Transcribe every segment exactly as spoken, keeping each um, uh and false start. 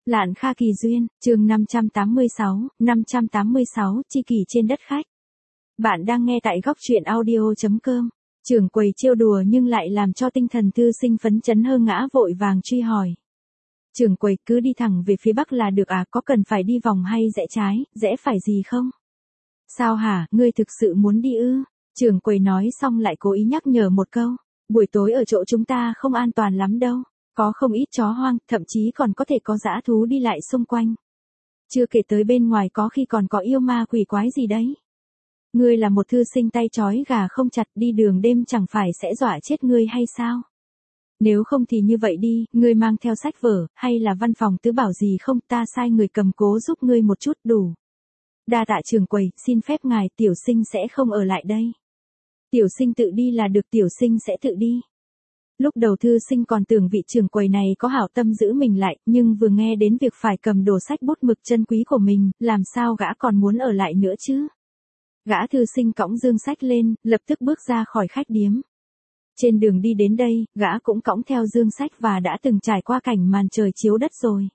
Lạn Kha Kỳ Duyên, chương năm trăm tám mươi sáu, năm trăm tám mươi sáu, chi kỷ trên đất khách. Bạn đang nghe tại góc truyện audio chấm com. Trưởng quầy trêu đùa nhưng lại làm cho tinh thần thư sinh phấn chấn hơ ngã vội vàng truy hỏi. Trưởng quầy, cứ đi thẳng về phía bắc là được à, có cần phải đi vòng hay rẽ trái, rẽ phải gì không? Sao hả, ngươi thực sự muốn đi ư? Trưởng quầy nói xong lại cố ý nhắc nhở một câu. Buổi tối ở chỗ chúng ta không an toàn lắm đâu. Có không ít chó hoang, thậm chí còn có thể có dã thú đi lại xung quanh. Chưa kể tới bên ngoài có khi còn có yêu ma quỷ quái gì đấy. Ngươi là một thư sinh tay trói gà không chặt, đi đường đêm chẳng phải sẽ dọa chết ngươi hay sao? Nếu không thì như vậy đi, ngươi mang theo sách vở, hay là văn phòng tứ bảo gì không, ta sai người cầm cố giúp ngươi một chút đủ. Đa tạ trưởng quầy, xin phép ngài, tiểu sinh sẽ không ở lại đây. Tiểu sinh tự đi là được, tiểu sinh sẽ tự đi. Lúc đầu thư sinh còn tưởng vị trưởng quầy này có hảo tâm giữ mình lại, nhưng vừa nghe đến việc phải cầm đồ sách bút mực chân quý của mình, làm sao gã còn muốn ở lại nữa chứ? Gã thư sinh cõng dương sách lên, lập tức bước ra khỏi khách điếm. Trên đường đi đến đây, gã cũng cõng theo dương sách và đã từng trải qua cảnh màn trời chiếu đất rồi.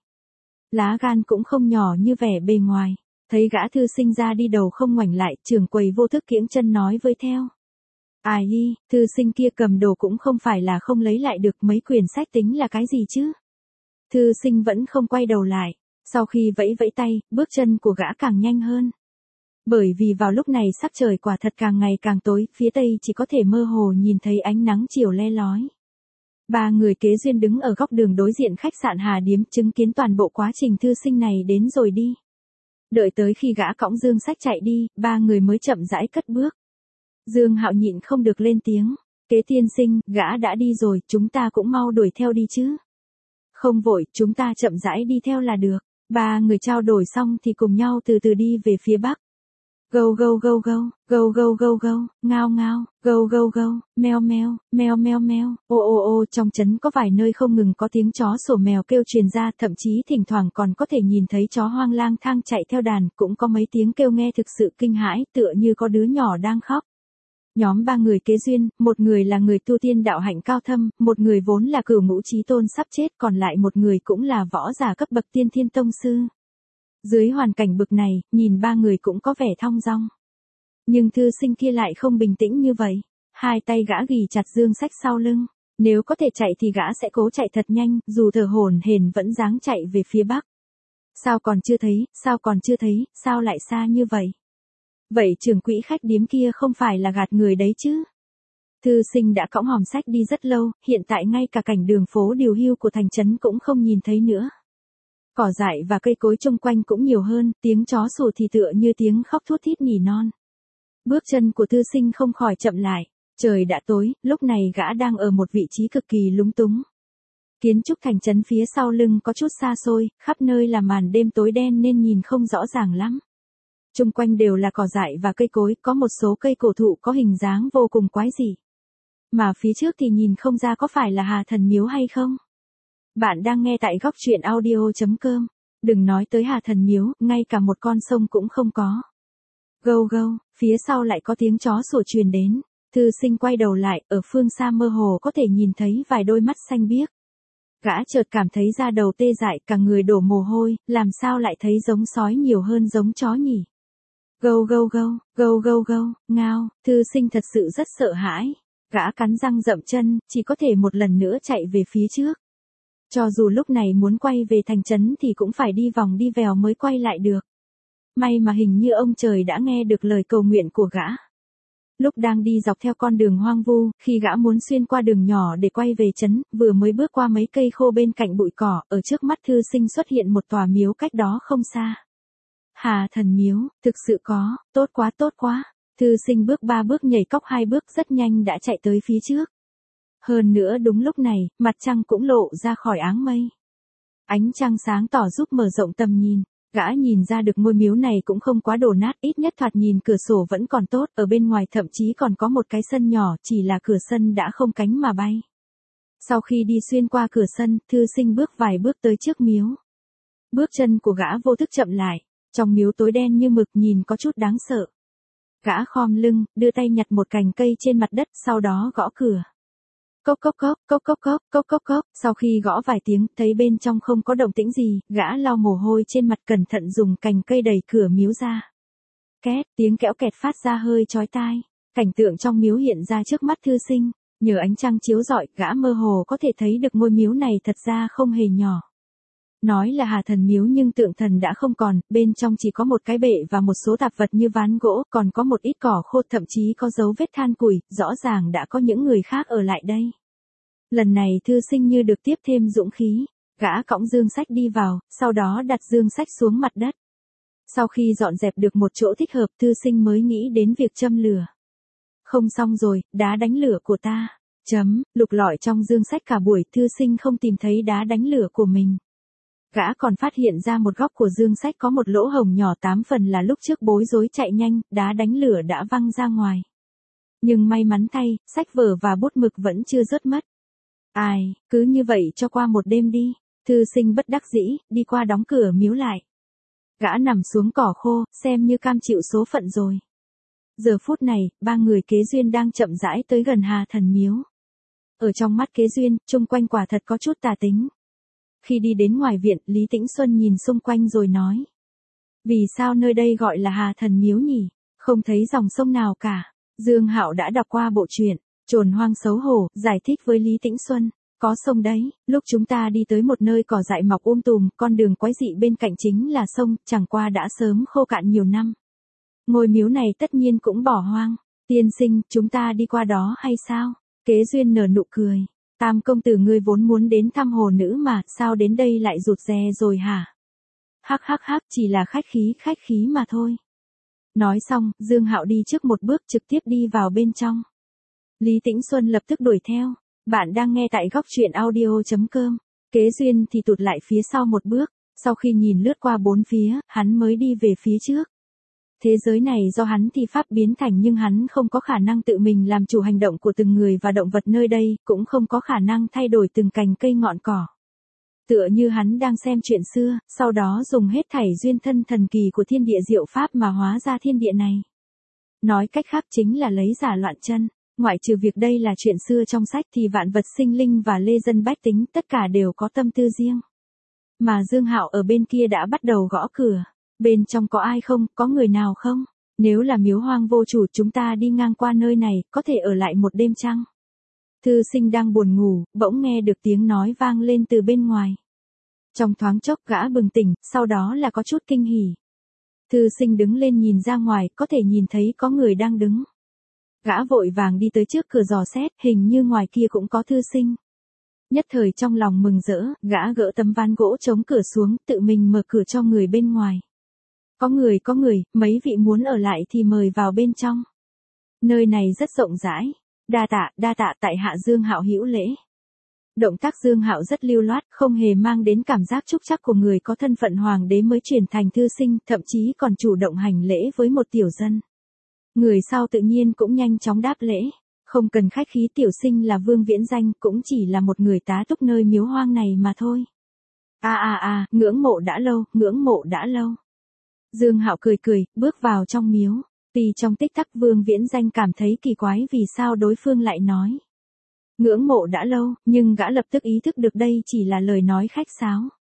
Lá gan cũng không nhỏ như vẻ bề ngoài, thấy gã thư sinh ra đi đầu không ngoảnh lại, trưởng quầy vô thức kiễng chân nói với theo. Ai hi, thư sinh kia cầm đồ cũng không phải là không lấy lại được, mấy quyển sách tính là cái gì chứ? Thư sinh vẫn không quay đầu lại, sau khi vẫy vẫy tay, bước chân của gã càng nhanh hơn. Bởi vì vào lúc này sắc trời quả thật càng ngày càng tối, phía tây chỉ có thể mơ hồ nhìn thấy ánh nắng chiều le lói. Ba người kế duyên đứng ở góc đường đối diện khách sạn Hà Điếm, chứng kiến toàn bộ quá trình thư sinh này đến rồi đi. Đợi tới khi gã cõng dương sách chạy đi, ba người mới chậm rãi cất bước. Dương Hạo nhịn không được lên tiếng. Kế tiên sinh, gã đã đi rồi, chúng ta cũng mau đuổi theo đi chứ. Không vội, chúng ta chậm rãi đi theo là được. Ba người trao đổi xong thì cùng nhau từ từ đi về phía bắc. Gâu gâu gâu gâu, gâu gâu gâu gâu, ngao ngao, gâu gâu gâu, meo meo, meo meo meo, ô ô ô, trong trấn có vài nơi không ngừng có tiếng chó sủa mèo kêu truyền ra, thậm chí thỉnh thoảng còn có thể nhìn thấy chó hoang lang thang chạy theo đàn, cũng có mấy tiếng kêu nghe thực sự kinh hãi, tựa như có đứa nhỏ đang khóc. Nhóm ba người kế duyên, một người là người tu tiên đạo hạnh cao thâm, một người vốn là cửu ngũ chí tôn sắp chết, còn lại một người cũng là võ giả cấp bậc tiên thiên tông sư. Dưới hoàn cảnh bực này, nhìn ba người cũng có vẻ thong dong. Nhưng thư sinh kia lại không bình tĩnh như vậy. Hai tay gã ghì chặt dương sách sau lưng. Nếu có thể chạy thì gã sẽ cố chạy thật nhanh, dù thở hổn hển vẫn dáng chạy về phía bắc. Sao còn chưa thấy, sao còn chưa thấy, sao lại xa như vậy? Vậy trưởng quỹ khách điếm kia không phải là gạt người đấy chứ? Thư sinh đã cõng hòm sách đi rất lâu, hiện tại ngay cả cảnh đường phố điều hưu của thành trấn cũng không nhìn thấy nữa. Cỏ dại và cây cối chung quanh cũng nhiều hơn, tiếng chó sủa thì tựa như tiếng khóc thút thít nỉ non. Bước chân của thư sinh không khỏi chậm lại, trời đã tối, lúc này gã đang ở một vị trí cực kỳ lúng túng. Kiến trúc thành trấn phía sau lưng có chút xa xôi, khắp nơi là màn đêm tối đen nên nhìn không rõ ràng lắm. Chung quanh đều là cỏ dại và cây cối, có một số cây cổ thụ có hình dáng vô cùng quái dị. Mà phía trước thì nhìn không ra có phải là Hà Thần Miếu hay không? Bạn đang nghe tại góc truyện audio chấm com. Đừng nói tới Hà Thần Miếu, ngay cả một con sông cũng không có. Gâu gâu, phía sau lại có tiếng chó sủa truyền đến. Thư sinh quay đầu lại, ở phương xa mơ hồ có thể nhìn thấy vài đôi mắt xanh biếc. Gã chợt cảm thấy da đầu tê dại, cả người đổ mồ hôi, làm sao lại thấy giống sói nhiều hơn giống chó nhỉ? Gâu gâu gâu, gâu gâu gâu, ngao, thư sinh thật sự rất sợ hãi. Gã cắn răng dậm chân, chỉ có thể một lần nữa chạy về phía trước. Cho dù lúc này muốn quay về thành trấn thì cũng phải đi vòng đi vèo mới quay lại được. May mà hình như ông trời đã nghe được lời cầu nguyện của gã. Lúc đang đi dọc theo con đường hoang vu, khi gã muốn xuyên qua đường nhỏ để quay về trấn, vừa mới bước qua mấy cây khô bên cạnh bụi cỏ, ở trước mắt thư sinh xuất hiện một tòa miếu cách đó không xa. Hà Thần Miếu, thực sự có, tốt quá tốt quá. Thư sinh bước ba bước nhảy cóc hai bước rất nhanh đã chạy tới phía trước. Hơn nữa đúng lúc này, mặt trăng cũng lộ ra khỏi áng mây. Ánh trăng sáng tỏ giúp mở rộng tầm nhìn. Gã nhìn ra được ngôi miếu này cũng không quá đổ nát, ít nhất thoạt nhìn cửa sổ vẫn còn tốt, ở bên ngoài thậm chí còn có một cái sân nhỏ, chỉ là cửa sân đã không cánh mà bay. Sau khi đi xuyên qua cửa sân, thư sinh bước vài bước tới trước miếu. Bước chân của gã vô thức chậm lại, trong miếu tối đen như mực nhìn có chút đáng sợ. Gã khom lưng, đưa tay nhặt một cành cây trên mặt đất, sau đó gõ cửa. Cốc cốc cốc, cốc cốc cốc, cốc cốc cốc, sau khi gõ vài tiếng, thấy bên trong không có động tĩnh gì, gã lau mồ hôi trên mặt cẩn thận dùng cành cây đẩy cửa miếu ra. Két, tiếng kẽo kẹt phát ra hơi chói tai. Cảnh tượng trong miếu hiện ra trước mắt thư sinh, nhờ ánh trăng chiếu rọi, gã mơ hồ có thể thấy được ngôi miếu này thật ra không hề nhỏ. Nói là Hà Thần miếu nhưng tượng thần đã không còn, bên trong chỉ có một cái bệ và một số tạp vật như ván gỗ, còn có một ít cỏ khô, thậm chí có dấu vết than củi, rõ ràng đã có những người khác ở lại đây. Lần này thư sinh như được tiếp thêm dũng khí, gã cõng dương sách đi vào, sau đó đặt dương sách xuống mặt đất. Sau khi dọn dẹp được một chỗ thích hợp, thư sinh mới nghĩ đến việc châm lửa. Không xong rồi, đá đánh lửa của ta. Chấm, lục lọi trong dương sách cả buổi, thư sinh không tìm thấy đá đánh lửa của mình. Gã còn phát hiện ra một góc của dương sách có một lỗ hổng nhỏ, tám phần là lúc trước bối rối chạy nhanh, đá đánh lửa đã văng ra ngoài. Nhưng may mắn thay, sách vở và bút mực vẫn chưa rớt mất. Ai, cứ như vậy cho qua một đêm đi. Thư sinh bất đắc dĩ, đi qua đóng cửa miếu lại. Gã nằm xuống cỏ khô, xem như cam chịu số phận rồi. Giờ phút này, ba người Kế Duyên đang chậm rãi tới gần Hà Thần miếu. Ở trong mắt Kế Duyên, chung quanh quả thật có chút tà tính. Khi đi đến ngoài viện, Lý Tĩnh Xuân nhìn xung quanh rồi nói. Vì sao nơi đây gọi là Hà Thần miếu nhỉ? Không thấy dòng sông nào cả. Dương Hạo đã đọc qua bộ truyện, Trồn Hoang Xấu Hổ, giải thích với Lý Tĩnh Xuân. Có sông đấy, lúc chúng ta đi tới một nơi cỏ dại mọc um tùm, con đường quái dị bên cạnh chính là sông, chẳng qua đã sớm khô cạn nhiều năm. Ngôi miếu này tất nhiên cũng bỏ hoang. Tiên sinh, chúng ta đi qua đó hay sao? Kế Duyên nở nụ cười. Tam công tử ngươi vốn muốn đến thăm hồ nữ mà, sao đến đây lại rụt rè rồi hả? Hắc hắc hắc, chỉ là khách khí, khách khí mà thôi. Nói xong, Dương Hạo đi trước một bước trực tiếp đi vào bên trong. Lý Tĩnh Xuân lập tức đuổi theo. Bạn đang nghe tại góc truyện audio chấm com. Kế Duyên thì tụt lại phía sau một bước, sau khi nhìn lướt qua bốn phía, hắn mới đi về phía trước. Thế giới này do hắn thi pháp biến thành nhưng hắn không có khả năng tự mình làm chủ hành động của từng người và động vật nơi đây, cũng không có khả năng thay đổi từng cành cây ngọn cỏ. Tựa như hắn đang xem chuyện xưa, sau đó dùng hết thảy duyên thân thần kỳ của thiên địa diệu pháp mà hóa ra thiên địa này. Nói cách khác chính là lấy giả loạn chân. Ngoại trừ việc đây là chuyện xưa trong sách thì vạn vật sinh linh và lê dân bách tính tất cả đều có tâm tư riêng. Mà Dương Hạo ở bên kia đã bắt đầu gõ cửa. Bên trong có ai không, có người nào không? Nếu là miếu hoang vô chủ chúng ta đi ngang qua nơi này, có thể ở lại một đêm chăng? Thư sinh đang buồn ngủ, bỗng nghe được tiếng nói vang lên từ bên ngoài. Trong thoáng chốc gã bừng tỉnh, sau đó là có chút kinh hỉ. Thư sinh đứng lên nhìn ra ngoài, có thể nhìn thấy có người đang đứng. Gã vội vàng đi tới trước cửa dò xét, hình như ngoài kia cũng có thư sinh. Nhất thời trong lòng mừng rỡ, gã gỡ tấm ván gỗ chống cửa xuống, tự mình mở cửa cho người bên ngoài. Có người có người, mấy vị muốn ở lại thì mời vào bên trong. Nơi này rất rộng rãi. Đa tạ, đa tạ tại hạ Dương Hạo hữu lễ. Động tác Dương Hạo rất lưu loát, không hề mang đến cảm giác trúc trắc của người có thân phận hoàng đế mới chuyển thành thư sinh, thậm chí còn chủ động hành lễ với một tiểu dân. Người sau tự nhiên cũng nhanh chóng đáp lễ, không cần khách khí, tiểu sinh là Vương Viễn Danh, cũng chỉ là một người tá túc nơi miếu hoang này mà thôi. À à à, ngưỡng mộ đã lâu, ngưỡng mộ đã lâu. Dương Hạo cười cười, bước vào trong miếu. Tuy trong tích tắc Vương Viễn Danh cảm thấy kỳ quái vì sao đối phương lại nói ngưỡng mộ đã lâu, nhưng gã lập tức ý thức được đây chỉ là lời nói khách sáo.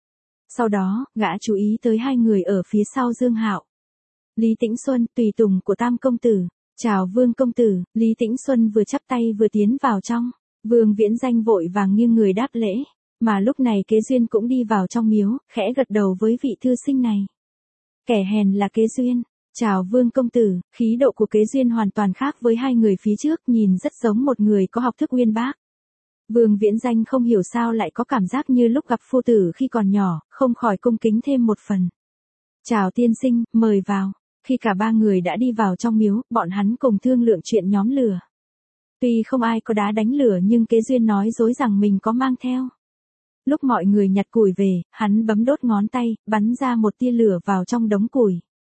Sau đó, gã chú ý tới hai người ở phía sau Dương Hạo. Lý Tĩnh Xuân, tùy tùng của Tam công tử. Chào Vương công tử. Lý Tĩnh Xuân vừa chắp tay vừa tiến vào trong. Vương Viễn Danh vội vàng nghiêng người đáp lễ, mà lúc này Kế Duyên cũng đi vào trong miếu, khẽ gật đầu với vị thư sinh này. Kẻ hèn là Kế Duyên. Chào Vương công tử. Khí độ của Kế Duyên hoàn toàn khác với hai người phía trước, nhìn rất giống một người có học thức uyên bác. Vương Viễn Danh không hiểu sao lại có cảm giác như lúc gặp phu tử khi còn nhỏ, không khỏi cung kính thêm một phần. Chào tiên sinh, mời vào. Khi cả ba người đã đi vào trong miếu, bọn hắn cùng thương lượng chuyện nhóm lửa. Tuy không ai có đá đánh lửa nhưng Kế Duyên nói dối rằng mình có mang theo. Lúc mọi người nhặt củi về, hắn bấm đốt ngón tay, bắn ra một tia lửa vào trong đống củi.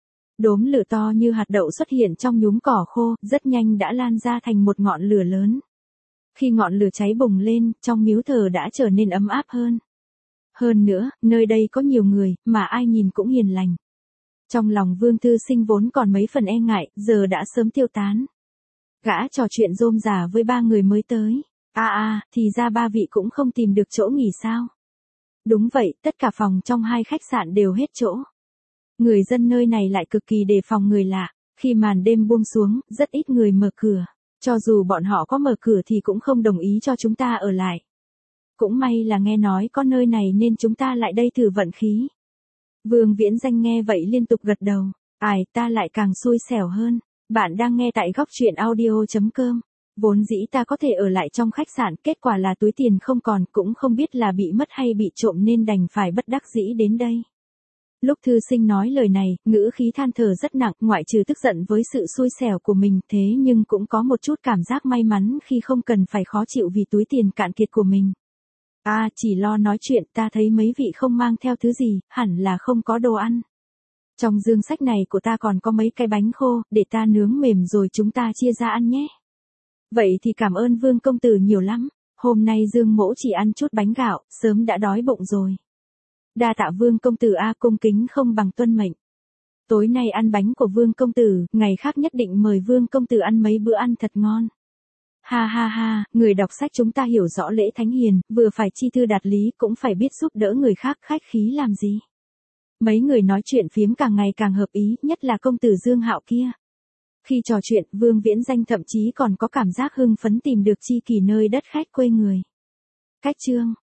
Đốm lửa to như hạt đậu xuất hiện trong nhúm cỏ khô, rất nhanh đã lan ra thành một ngọn lửa lớn. Khi ngọn lửa cháy bùng lên, trong miếu thờ đã trở nên ấm áp hơn. Hơn nữa, nơi đây có nhiều người, mà ai nhìn cũng hiền lành. Trong lòng Vương Thư Sinh vốn còn mấy phần e ngại, giờ đã sớm tiêu tán. Gã trò chuyện rôm rả với ba người mới tới. À à, thì ra ba vị cũng không tìm được chỗ nghỉ sao? Đúng vậy, tất cả phòng trong hai khách sạn đều hết chỗ. Người dân nơi này lại cực kỳ đề phòng người lạ. Khi màn đêm buông xuống, rất ít người mở cửa. Cho dù bọn họ có mở cửa thì cũng không đồng ý cho chúng ta ở lại. Cũng may là nghe nói có nơi này nên chúng ta lại đây thử vận khí. Vương Viễn Danh nghe vậy liên tục gật đầu. Ai, ta lại càng xui xẻo hơn. Bạn đang nghe tại góc truyện audio.com. Vốn dĩ ta có thể ở lại trong khách sạn, kết quả là túi tiền không còn, cũng không biết là bị mất hay bị trộm nên đành phải bất đắc dĩ đến đây. Lúc thư sinh nói lời này, ngữ khí than thở rất nặng, ngoại trừ tức giận với sự xui xẻo của mình, thế nhưng cũng có một chút cảm giác may mắn khi không cần phải khó chịu vì túi tiền cạn kiệt của mình. À, chỉ lo nói chuyện, ta thấy mấy vị không mang theo thứ gì, hẳn là không có đồ ăn. Trong dương sách này của ta còn có mấy cái bánh khô, để ta nướng mềm rồi chúng ta chia ra ăn nhé. Vậy thì cảm ơn Vương công tử nhiều lắm, hôm nay Dương mỗ chỉ ăn chút bánh gạo, sớm đã đói bụng rồi. Đa tạ Vương công tử a, cung kính không bằng tuân mệnh. Tối nay ăn bánh của Vương công tử, ngày khác nhất định mời Vương công tử ăn mấy bữa ăn thật ngon. Ha ha ha, người đọc sách chúng ta hiểu rõ lễ thánh hiền, vừa phải chi thư đạt lý cũng phải biết giúp đỡ người khác, khách khí làm gì. Mấy người nói chuyện phiếm càng ngày càng hợp ý, nhất là công tử Dương Hạo kia. Khi trò chuyện, Vương Viễn Danh thậm chí còn có cảm giác hưng phấn tìm được chi kỷ nơi đất khách quê người. Cách chương